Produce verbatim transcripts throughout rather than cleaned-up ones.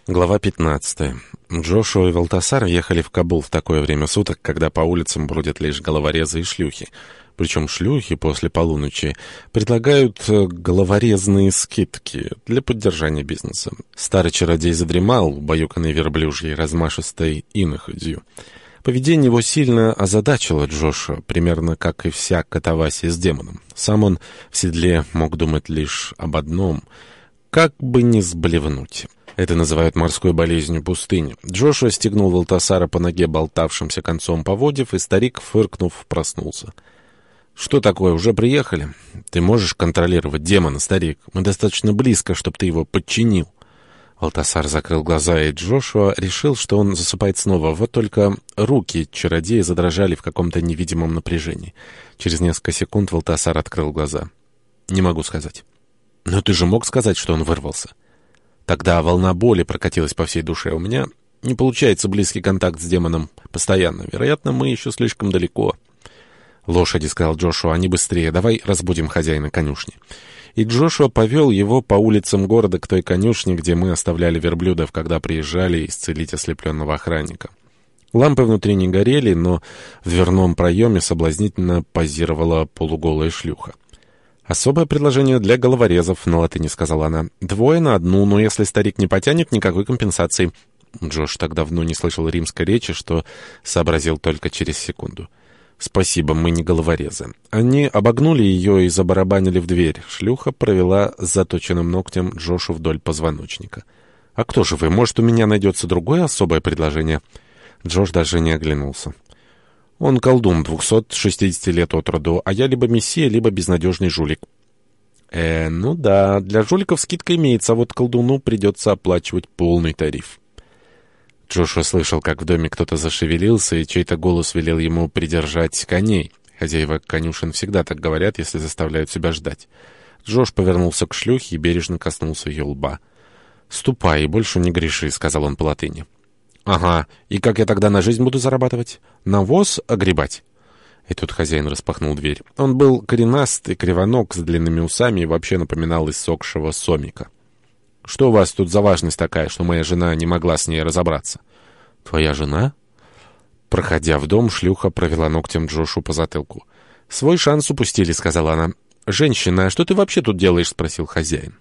Глава пятнадцатая. Джошуа и Валтасар ехали в Кабул в такое время суток, когда по улицам бродят лишь головорезы и шлюхи. Причем шлюхи после полуночи предлагают головорезные скидки для поддержания бизнеса. Старый чародей задремал, убаюканный верблюжьей размашистой иноходью. Поведение его сильно озадачило Джошуа, примерно как и вся катавасия с демоном. Сам он в седле мог думать лишь об одном — как бы не сблевнуть. Это называют морской болезнью пустыни. Джошуа стегнул Валтасара по ноге болтавшимся концом поводьев, и старик, фыркнув, проснулся. «Что такое, уже приехали? Ты можешь контролировать демона, старик? Мы достаточно близко, чтобы ты его подчинил». Валтасар закрыл глаза, и Джошуа решил, что он засыпает снова. Вот только руки чародея задрожали в каком-то невидимом напряжении. Через несколько секунд Валтасар открыл глаза. «Не могу сказать». «Но ты же мог сказать, что он вырвался?» Тогда волна боли прокатилась по всей душе. У меня не получается близкий контакт с демоном постоянно. Вероятно, мы еще слишком далеко. «Лошади», — сказал Джошуа, — «они быстрее. Давай разбудим хозяина конюшни». И Джошуа повел его по улицам города к той конюшне, где мы оставляли верблюдов, когда приезжали исцелить ослепленного охранника. Лампы внутри не горели, но в дверном проеме соблазнительно позировала полуголая шлюха. «Особое предложение для головорезов», — на латыни сказала она. «Двое на одну, но если старик не потянет, никакой компенсации». Джош так давно не слышал римской речи, что сообразил только через секунду. «Спасибо, мы не головорезы». Они обогнули ее и забарабанили в дверь. Шлюха провела с заточенным ногтем Джошу вдоль позвоночника. «А кто же вы? Может, у меня найдется другое особое предложение?» Джош даже не оглянулся. «Он колдун, двухсот шестидесяти лет от роду, а я либо мессия, либо безнадежный жулик». «Э, ну да, для жуликов скидка имеется, а вот колдуну придется оплачивать полный тариф». Джошуа слышал, как в доме кто-то зашевелился, и чей-то голос велел ему придержать коней. Хозяева конюшен всегда так говорят, если заставляют себя ждать. Джош повернулся к шлюхе и бережно коснулся ее лба. «Ступай и больше не греши», — сказал он по латыни. «Ага, и как я тогда на жизнь буду зарабатывать? Навоз огребать?» И тут хозяин распахнул дверь. Он был коренастый, кривоног, с длинными усами и вообще напоминал иссохшего сомика. «Что у вас тут за важность такая, что моя жена не могла с ней разобраться?» «Твоя жена?» Проходя в дом, шлюха провела ногтем Джошу по затылку. «Свой шанс упустили», — сказала она. «Женщина, а что ты вообще тут делаешь?» — спросил хозяин.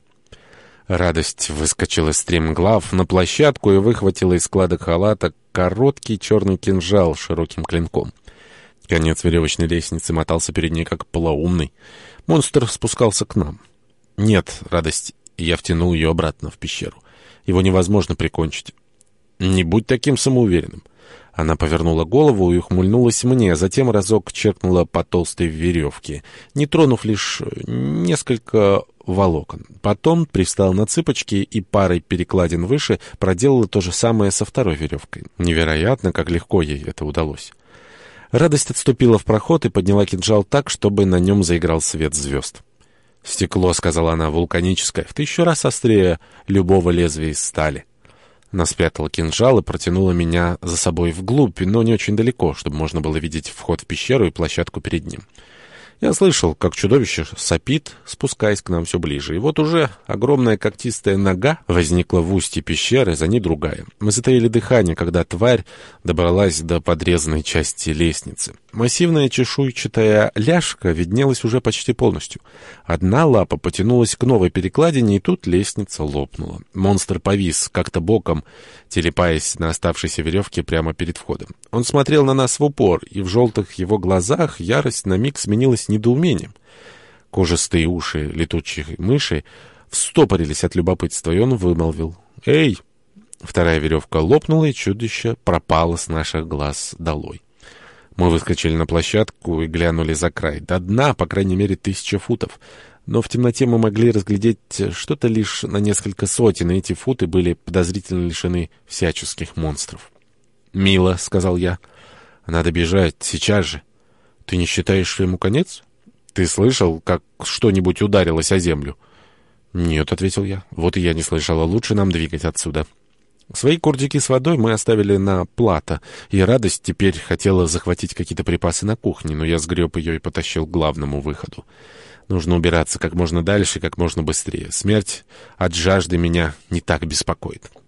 Радость выскочила стремглав на площадку и выхватила из складок халата короткий черный кинжал с широким клинком. Конец веревочной лестницы мотался перед ней, как полоумный. Монстр спускался к нам. «Нет, Радость», — я втянул ее обратно в пещеру. «Его невозможно прикончить». «Не будь таким самоуверенным». Она повернула голову и ухмыльнулась мне, а затем разок черкнула по толстой веревке, не тронув лишь несколько волокон. Потом привстала на цыпочки и парой перекладин выше проделала то же самое со второй веревкой. Невероятно, как легко ей это удалось. Радость отступила в проход и подняла кинжал так, чтобы на нем заиграл свет звезд. «Стекло», — сказала она, — «вулканическое, в тысячу раз острее любого лезвия из стали». Она спрятала кинжал и протянула меня за собой вглубь, но не очень далеко, чтобы можно было видеть вход в пещеру и площадку перед ним. Я слышал, как чудовище сопит, спускаясь к нам все ближе. И вот уже огромная когтистая нога возникла в устье пещеры, за ней другая. Мы затаили дыхание, когда тварь добралась до подрезанной части лестницы. Массивная чешуйчатая ляжка виднелась уже почти полностью. Одна лапа потянулась к новой перекладине, и тут лестница лопнула. Монстр повис как-то боком, телепаясь на оставшейся веревке прямо перед входом. Он смотрел на нас в упор, и в желтых его глазах ярость на миг сменилась недоумением. Кожистые уши летучих мыши встопорились от любопытства, и он вымолвил: «Эй!» Вторая веревка лопнула, и чудище пропало с наших глаз долой. Мы выскочили на площадку и глянули за край. До дна, по крайней мере, тысяча футов. Но в темноте мы могли разглядеть что-то лишь на несколько сотен, и эти футы были подозрительно лишены всяческих монстров. «Мило», — сказал я, — «надо бежать, сейчас же». «Ты не считаешь, что ему конец? Ты слышал, как что-нибудь ударилось о землю?» «Нет», — ответил я, — «вот и я не слышала. Лучше нам двигать отсюда». Свои курдики с водой мы оставили на плато, и Радость теперь хотела захватить какие-то припасы на кухне, но я сгреб ее и потащил к главному выходу. Нужно убираться как можно дальше, как можно быстрее. Смерть от жажды меня не так беспокоит.